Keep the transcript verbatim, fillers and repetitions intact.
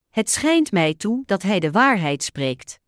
Het schijnt mij toe dat hij de waarheid spreekt.